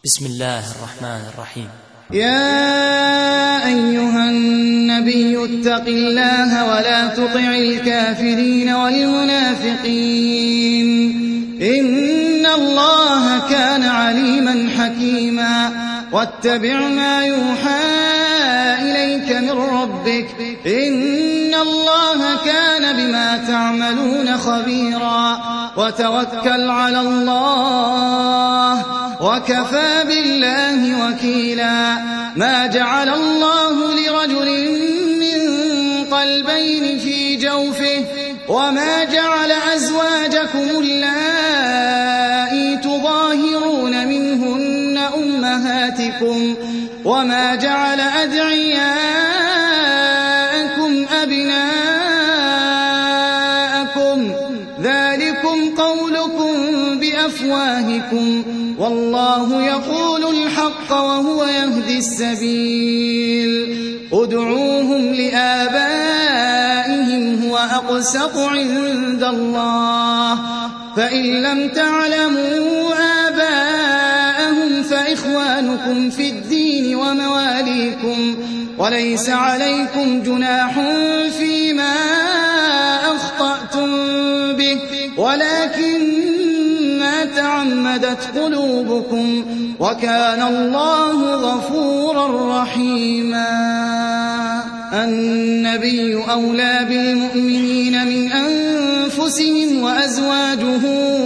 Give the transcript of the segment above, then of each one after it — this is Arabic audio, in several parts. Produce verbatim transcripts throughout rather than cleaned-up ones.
بسم الله الرحمن الرحيم. يا أيها النبي اتق الله ولا تطع الكافرين والمنافقين إن الله كان عليما حكيما واتبع ما يوحى إليك من ربك إن الله كان بما تعملون خبيرا وتوكل على الله وكفى بالله وكيلا. ما جعل الله لرجل من قلبين في جوفه وما جعل أزواجكم اللائي تظاهرون منهن أمهاتكم وما جعل أدعياءكم أبناءكم ذلكم قولكم بأفواهكم والله يقول الحق وهو يهدي السبيل. ادعوهم لآبائهم هو أقسط عند الله فإن لم تعلموا آباءهم فإخوانكم في الدين ومواليكم وليس عليكم جناح فيما أخطأتم به ولكن ما تعمدت قلوبكم وكان الله غفورا رحيما. النبي أولى بالمؤمنين من أنفسهم وأزواجه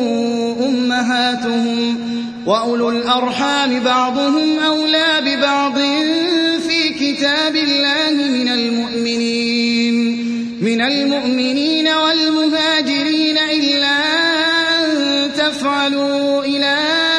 أمهاتهم وأولو الأرحام بعضهم أولى ببعض في كتاب الله من المؤمنين من المؤمنين والمهاجرين إلا تفعلوا إلى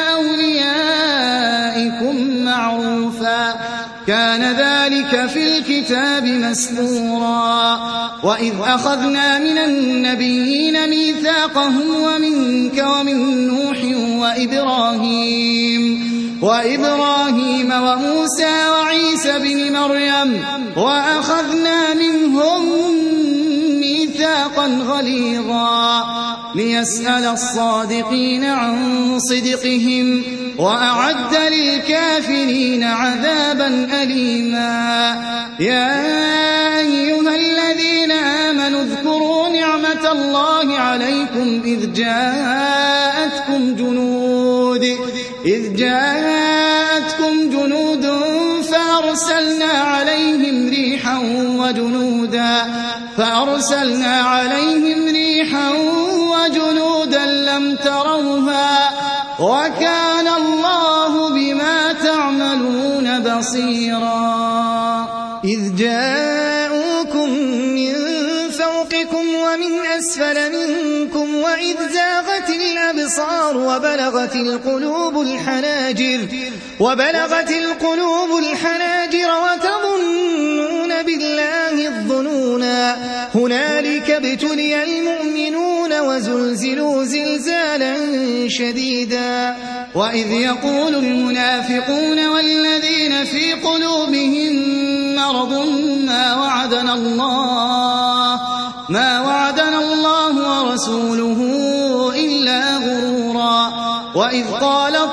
أوليائكم معروفا كان ذلك في الكتاب مسطورا. وإذ أخذنا من النبيين ميثاقهم ومنك ومن نوح وإبراهيم وإبراهيم وموسى وعيسى بن مريم وأخذنا منهم ميثاقا غليظا ليسأل الصادقين عن صدقهم وأعد للكافرين عذابا أليما. يا أيها الذين آمنوا اذكروا نعمة الله عليكم إذ جاءتكم جنود إذ جاءتكم جنود فأرسلنا عليهم ريحا وجنودا فأرسلنا عليهم ريحا وجنودا لم تروها وكان الله بما تعملون بصيرا. إذ جاءوكم من فوقكم ومن أسفل منكم وإذ زاغت الأبصار وبلغت القلوب الحناجر وبلغت القلوب الحناجر وتظنون بالله الظنونا هنالك ابتلي المؤمنون وزلزلوا زلزالا شديدا. وإذ يقول المنافقون والذين في قلوبهم مرض ما وعدنا الله ما وعدنا الله ورسوله إلا غرورا. وإذ قالت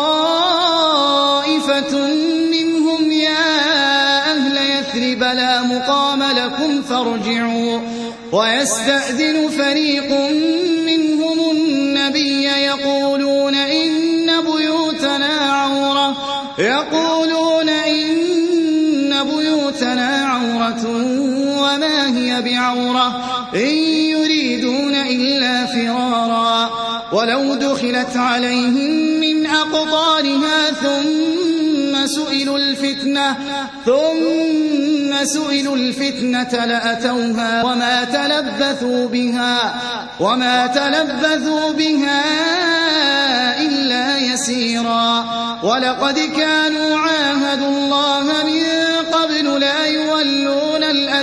طائفة منهم يا أهل يثرب لا مقام لكم فارجعوا ويستأذن فريق منهم النبي يقولون إن بيوتنا عورة يقولون إن بيوتنا عورة وما هي بعورة إن يريدون إلا فرارا ولو دخلت عليهم من أقطارها ثم سئلوا الفتنة ثم سئلوا الفتنة لأتوها وما تلبثوا بها وما تلبثوا بها إلا يسيرا. ولقد كانوا عاهدوا الله من قبل لا يولون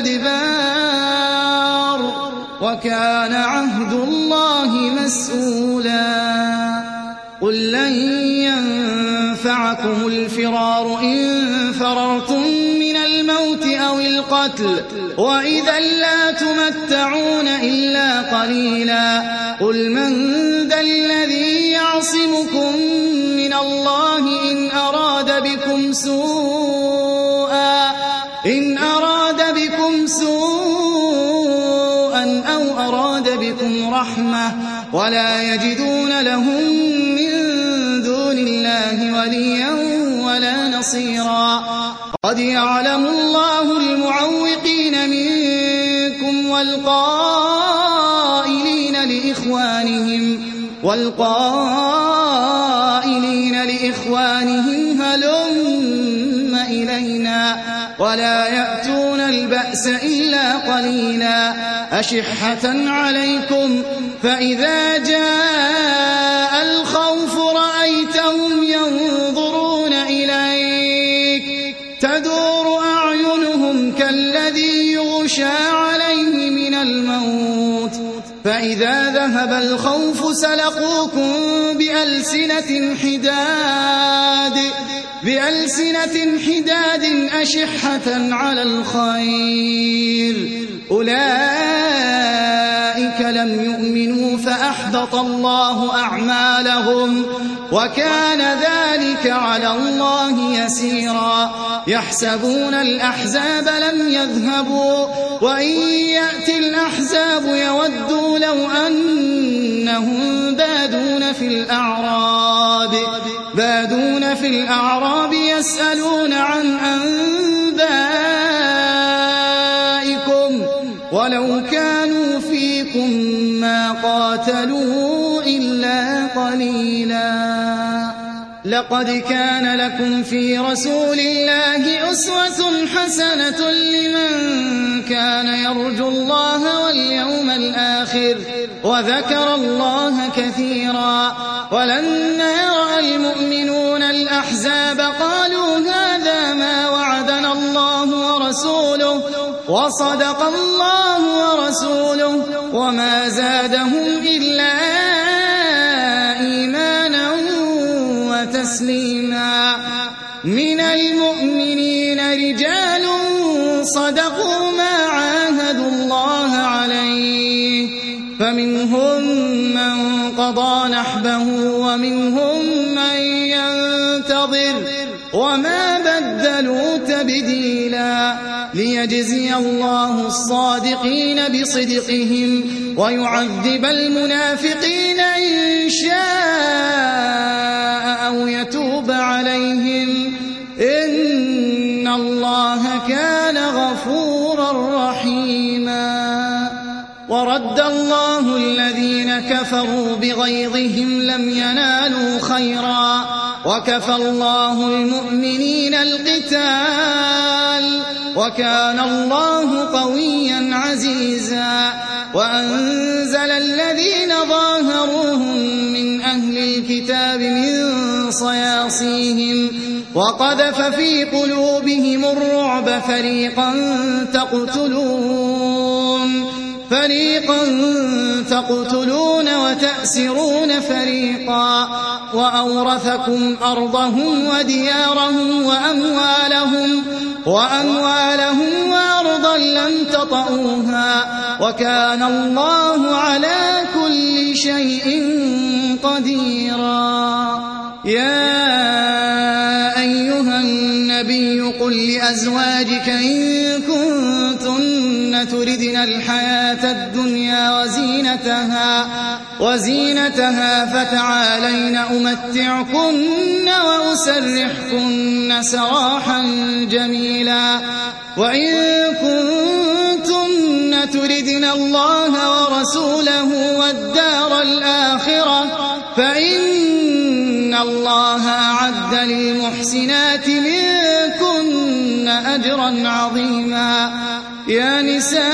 الأدبار وكان عهد الله مسؤولا. قل لن ينفعكم الفرار إن فررتم من الموت أو القتل وإذا لا تمتعون إلا قليلا. قل من ذا الذي يعصمكم من من الله إن أراد بكم سوءا إن أراد بكم سوءا أو أراد بكم رحمة ولا يجدون لهم من دون الله وليا ولا نصيرا قد يعلم الله المعوقين منكم والقائلين لإخوانهم والقائلين لإخوانهم هلم إلينا ولا يأتون البأس إلا قليلا أشحة عليكم فإذا جاء الخوف رأيتهم ينظرون إليك تدور أعينهم كالذي يغشى عليه من الموت فإذا ذهب الخوف سلقوكم بألسنة حداد بألسنة حداد أشحة على الخير أولئك لم يؤمنوا فأحبط الله أعمالهم وكان ذلك على الله يسيرا يحسبون الأحزاب لم يذهبوا وإن يأتي الأحزاب يودوا لو أنهم بادون في الأعراب بادون في الأعراب يسألون عن أنبائكم ولو كانوا فيكم ما قاتلوا إلا قليلا لقد كان لكم في رسول الله أسوة حسنة لمن كان يرجو الله واليوم الآخر وذكر الله كثيرا ولما يرى المؤمنون الأحزاب قالوا هذا ما وعدنا الله ورسوله وصدق الله ورسوله وما زادهم إلا إيمانا وتسليما من المؤمنين رجال صدقوا ما عاهدوا الله عليه فمنهم من قضى نحبه ومنهم من ينتظر وما بدلوا تبديلا ليجزي الله الصادقين بصدقهم ويعذب المنافقين إن شاء أو يتوب عليهم إن الله كان غفورا رحيما ورد الله الذين كفروا بغيظهم لم ينالوا خيرا وكفى الله المؤمنين القتال وكان الله قويا عزيزا وأنزل الذين ظاهروهم من أهل الكتاب من صياصيهم وقذف في قلوبهم الرعب فريقا تقتلون فريقا تقتلون وتأسرون فريقا وأورثكم أرضهم وديارهم وأموالهم وأموالهم وأرضا لم تطئوها وكان الله على كل شيء قديرا يا أيها النبي قل لأزواجك إن كنتن تردن الحياة الدنيا وزينتها وزينتها فتعالين أمتعكن وأسرحكن سراحا جميلا وإن كنتن تردن الله ورسوله والدار الآخرة فإن الله أعد للمحسنات منكن أجرا عظيما يا نساء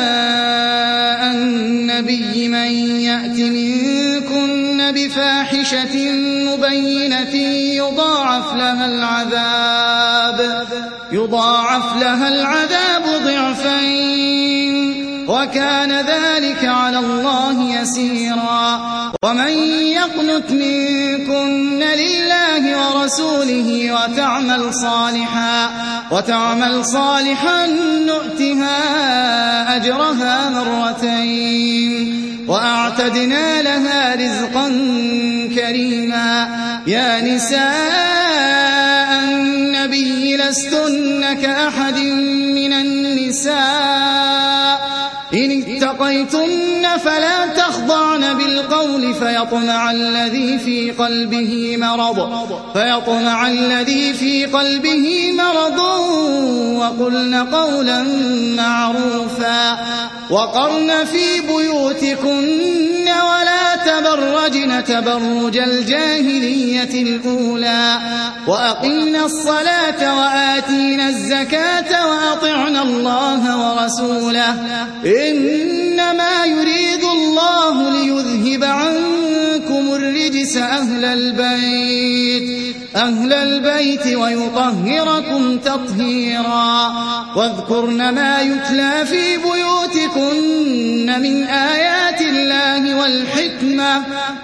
النبي من يأت منكن بفاحشة مبينة يضاعف لها العذاب يضاعف لها العذاب ضعفين وكان ذلك على الله يسيرا ومن يقنت منكن لله ورسوله وتعمل صالحا وتعمل صالحا نؤتها أجرها مرتين وأعتدنا لها رزقا كريما. يا نساء النبي لستن كأحد من النساء إن اتقيتن فلا تخضعن بالقول فيطمع الذي في قلبه مرض فيطمع الذي في قلبه مرض وقلن قولا معروفا. وقرن في بيوتكن ولا تبرجن تبرج الجاهلية الأولى وأقمنا الصلاة وآتينا الزكاة وأطعنا الله ورسوله إنما يريد الله ليذهب عنكم الرجس أهل البيت أهل البيت ويطهركم تطهيرا. واذكرن ما يتلى في بيوتكن من آيات الله والحكمة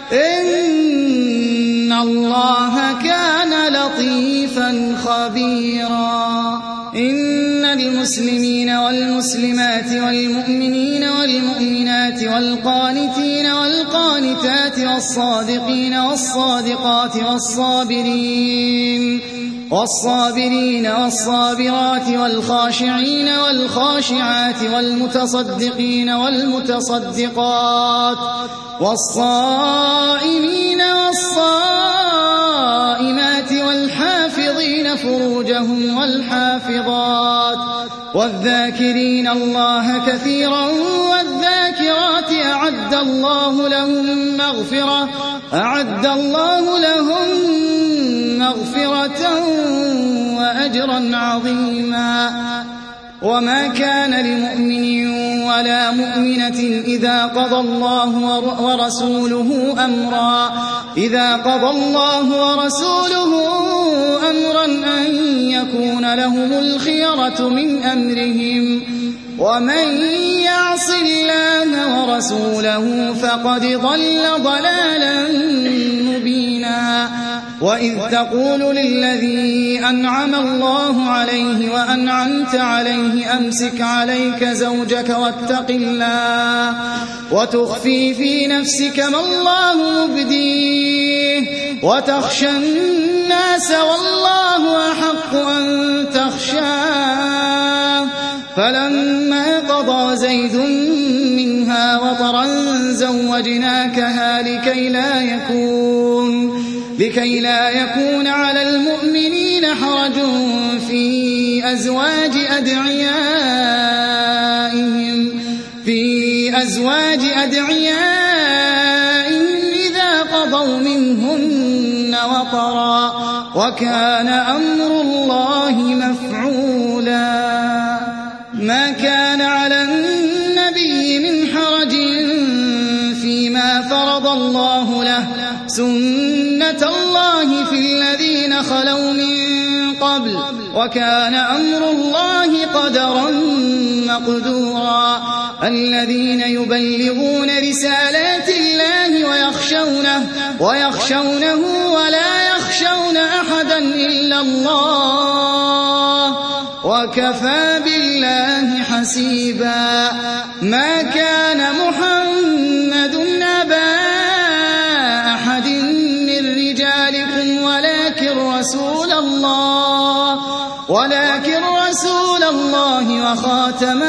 إن الله كان لطيفا خبيرا. إن المسلمين والمسلمات والمؤمنين والمؤمنات والقانتين والقانتات والصادقين والصادقات والصابرين والصابرين والصابرات والخاشعين والخاشعات والمتصدقين والمتصدقات والصائمين والصائمات والحافظين فروجهم والحافظات والذاكرين الله كثيرا والذاكرات أعد الله لهم مغفرة أعد الله لهم مغفرة وأجرا عظيما. وما كان لمؤمن ولا مؤمنة إذا قضى الله ورسوله أمرا إذا قضى الله ورسوله أمرا أن يكون لهم الخيرة من أمرهم ومن يعص الله ورسوله فقد ضل ضلالا مبينا. وإذ تقول للذي أنعم الله عليه وأنعمت عليه أمسك عليك زوجك واتق الله وتخفي في نفسك ما الله مبديه وتخشى الناس والله أحق أن تخشاه. فلما قضى زيد منها وطرا زوجناكها لكي لا يكون لكي لا يكون على المؤمنين حرج في أزواج أدعيائهم في أزواج أدعيائهم إذا قضوا منهن وطرا وكان أمر الله مفعولا. ما كان على النبي من حرج فيما فرض الله له سنة الله في الذين خلوا من قبل وكان أمر الله قدرا مقدورا. الذين يبلغون رسالات الله ويخشونه ويخشونه ولا يخشون أحدا إلا الله وكفى بالله حسيبا. ما كان محمد أبا أحد من رجالكم ولكن رسول الله ولكن رسول الله وخاتم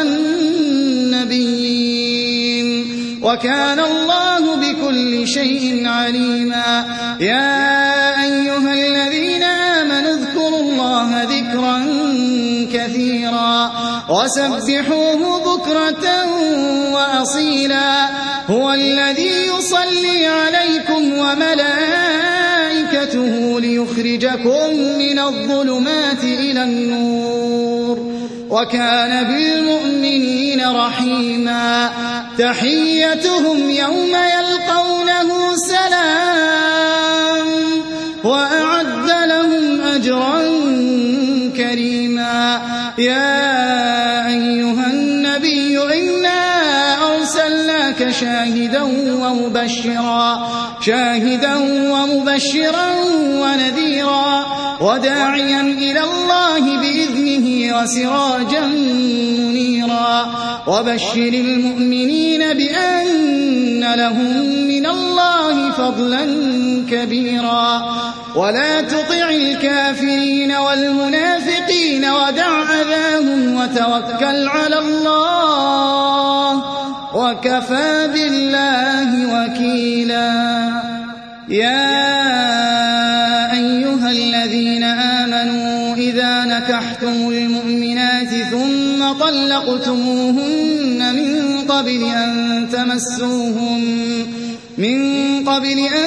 النبيين وكان الله بكل شيء عليما. يا أيها الذين آمنوا اذكروا الله ذكرا كثيرا وسبحوه بكرة وأصيلا. هو الذي يصلي عليكم وملائكته ليخرجكم من الظلمات إلى النور وكان بالمؤمنين رحيما. تحيتهم يوم يلقونه سلام وأعد لهم أجرا كريما. يا أيها النبي إنا أرسلناك شاهدا ومبشرا شاهدا ومبشرا ونذيرا وداعيا إلى الله بإذنه وسراجا منيرا وبشر المؤمنين بأن لهم من الله فضلا كبيرا ولا تطع الكافرين والمنافقين ودع أذاهم وتوكل على الله وكفى بالله وكيلا يا أيها الذين آمنوا إذا نكحتم المؤمنات ثم طلقتموهن من قبل أن تمسوهن من قبل أن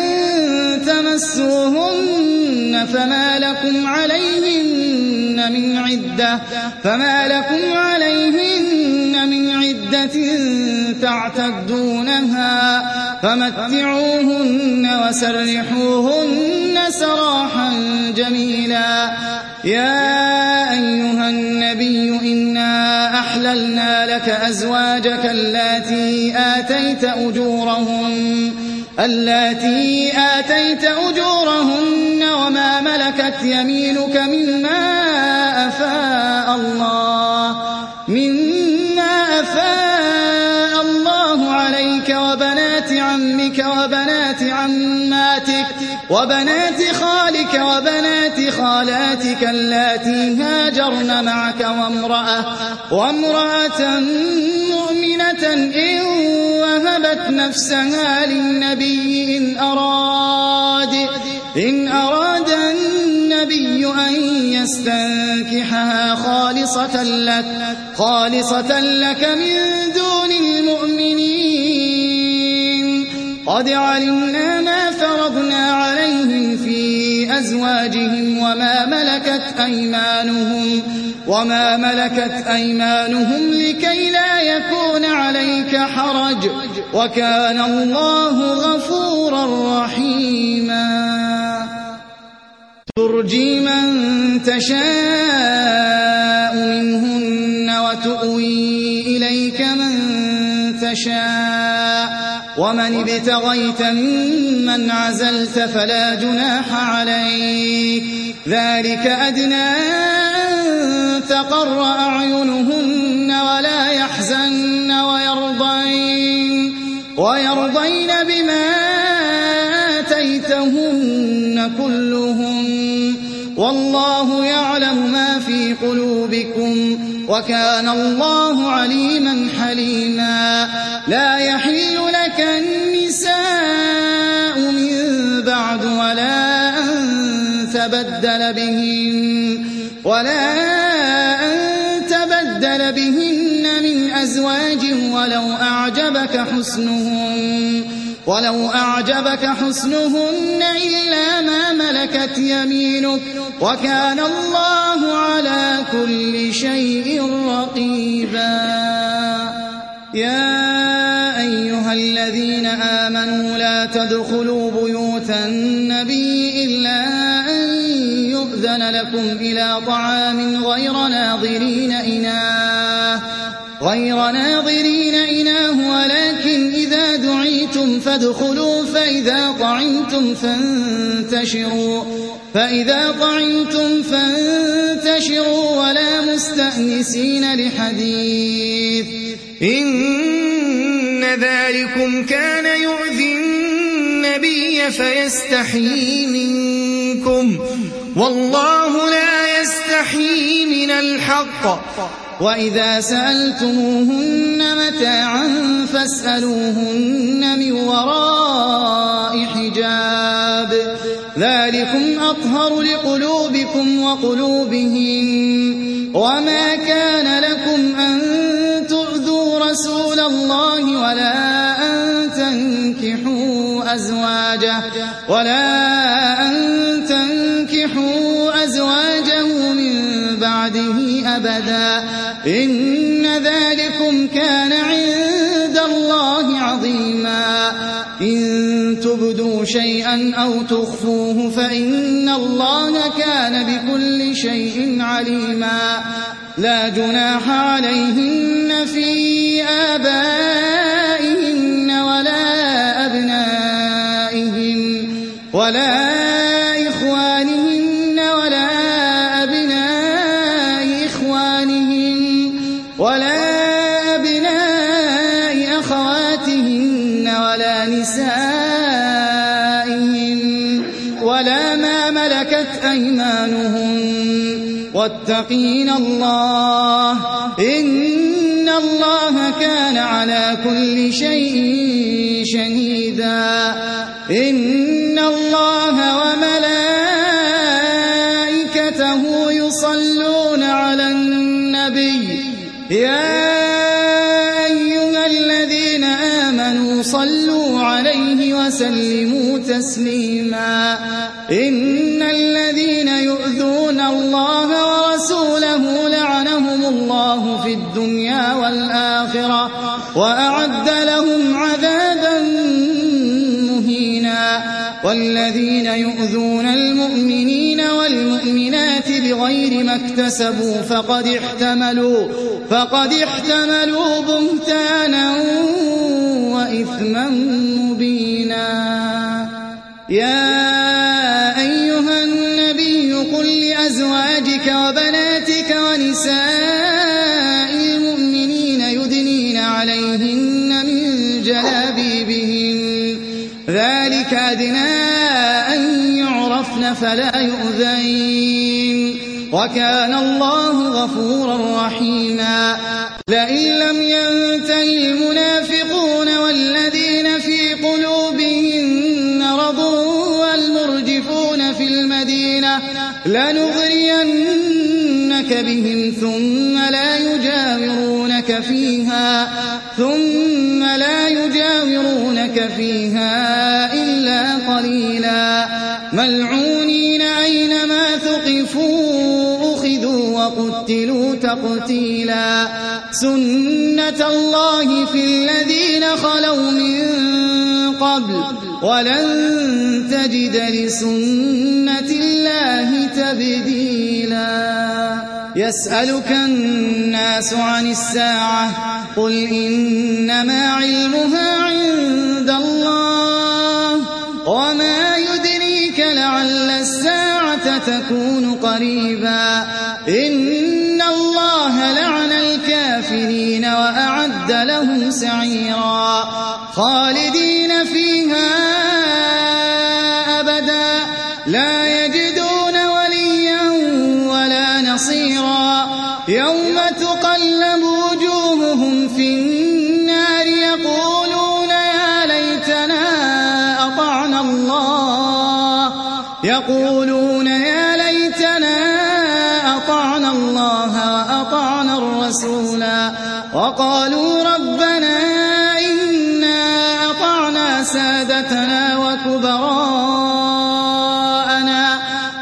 تمسوهن فما لكم عليهن من عدة فما لكم عليهن من عدة تعتدونها فمتعوهن وسرحوهن سراحا جميلا يا أيها النبي إنا أحللنا لك أزواجك اللاتي آتيت أجورهن اللاتي آتيت أجورهن وما ملكت يمينك مما أفاء الله مما أفاء الله عليك وبنات عمك وبنات عماتك وبنات خالك وبنات خالاتك اللاتي هاجرن معك وامرأة وامرأة مؤمنة إن وهبت نفسها للنبي إن أراد إن أراد النبي أن يستنكحها خالصة لك خالصة لك من دون المؤمنين قد علمنا ما فرضنا عليهم في أزواجهم وما ملكت أيمانهم وما ملكت أيمانهم لكي لا يكون عليك حرج وكان الله غفورا رحيما ترجي من تشاء منهن وتؤوي إليك من تشاء ومن ابتغيت ممن عزلت فلا جناح عليك ذلك أدنى أن تقر أعينهن ولا يحزن ويرضين, ويرضين بما آتيتهن كلهم والله يعلم ما في قلوبكم وكان الله عليما حليما لا يحل لك النساء من بعد ولا أن تبدل بهن ولا أن تبدل بهن من أزواج ولو أعجبك حسنهن ولو أعجبك حسنهن إلا ما ملكت يمينك وكان الله على كل شيء رقيبا يا أيها الذين آمنوا لا تدخلوا بيوت النبي إلا أن يؤذن لكم إلى طعام غير ناظرين إناه غير ناظرين إناه ولكن إذا دعيتم فادخلوا فإذا طعمتم فانتشروا فإذا طعمتم فانتشروا ولا مستأنسين لحديث إن ذلكم كان يؤذي النبي فيستحيي منكم والله لا يستحيي من الحق وإذا سألتموهن متاعا فاسألوهن من وراء حجاب ذلكم أطهر لقلوبكم وقلوبهم وما كان لكم أن تؤذوا رسول الله ولا أن تنكحوا أزواجه ولا أن تنكحوا أزواجه من بعده أبدا إن ذلكم كان عند الله عظيما إن تبدوا شيئا أو تخفوه فإن الله كان بكل شيء عليما لا جناح عليهن في آبائهن ولا أبنائهن ولا إخوانهن ولا ولا أبناء أخواتهن ولا نسائهن ولا ما ملكت أيمانهن واتقين الله إن الله كان على كل شيء شهيدا إن الله وملائكته يصلون على النبي يا أيها الذين آمنوا صلوا عليه وسلموا تسليما إن الذين يؤذون الله ورسوله لعنهم الله في الدنيا والآخرة وأعد لهم عذابا مهينا والذين يؤذون المؤمنين والمؤمنات بغير ما اكتسبوا فقد احتملوا فقد احتملوا بهتانا وإثما مبينا يا أيها النبي قل لأزواجك وبناتك ونساء المؤمنين يدنين عليهن من جلابيبهن ذلك أدنى أن يعرفن فلا يؤذين وكان الله غفورا رحيما لئن لم ينتهي المنافقون والذين في قلوبهم مرض والمرجفون في المدينة لنغرينك بهم ثم لا يجاورونك فيها ثم لا يجاورونك فيها إلا قليلا ملعونين أينما ثقفوا أخذوا وقتلوا تقتيلا سنة الله في الذين خلوا من قبل ولن تجد لسنة الله تبديلا يسألك الناس عن الساعة قل إنما علمها عند الله وما يدريك لعل الساعة تكون قريبا إن الله لعن الكافرين وأعد لهم سعيرا خالدين فيها أبدا لا يجدون وليا ولا نصيرا يوم تقلب وجوههم في النار يقولون يا ليتنا أطعنا الله يقولون يا ليتنا أطعنا الله وأطعنا الرسولا وقالوا ربنا إنا أطعنا سادتنا وكبراءنا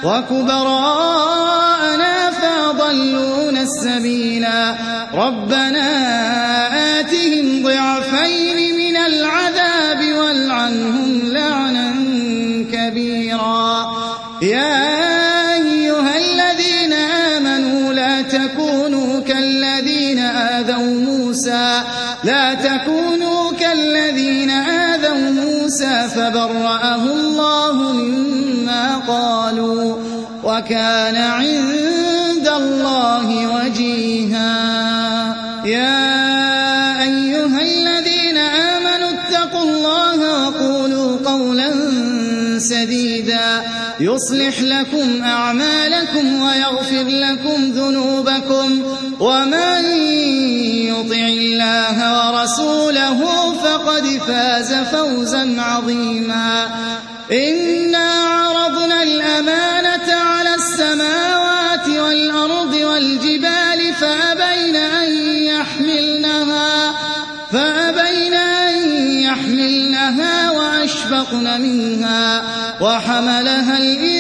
وكبراءنا فأضلونا السبيلا ربنا آتهم ضعفين من العذاب والعنهم لعنا كبيرا يا أيها الذين آمنوا لا تكونوا كالذين آذوا موسى لا تكونوا كالذين آذوا موسى فبرأه الله مما قالوا وكان عند الله وجيها يا أيها الذين آمنوا اتقوا الله وقولوا قولا سديدا يصلح لكم أعمالكم ويغفر لكم ذنوبكم ومن يطع الله ورسوله فقد فاز فوزا عظيما إنا عرضنا الأمانة على السماوات والأرض والجبال فأبين أن يحملنها فأبين أن يحملنها وأشفقن منها وحملها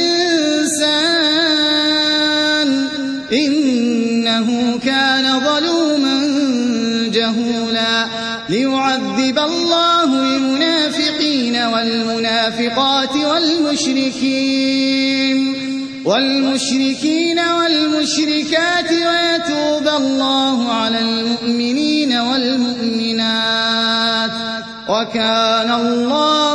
الإنسان إنه كان ظلوما جهولا ليعذب الله المنافقين والمنافقات والمشركين والمشركين والمشركات ويتوب الله على المؤمنين والمؤمنات وكان الله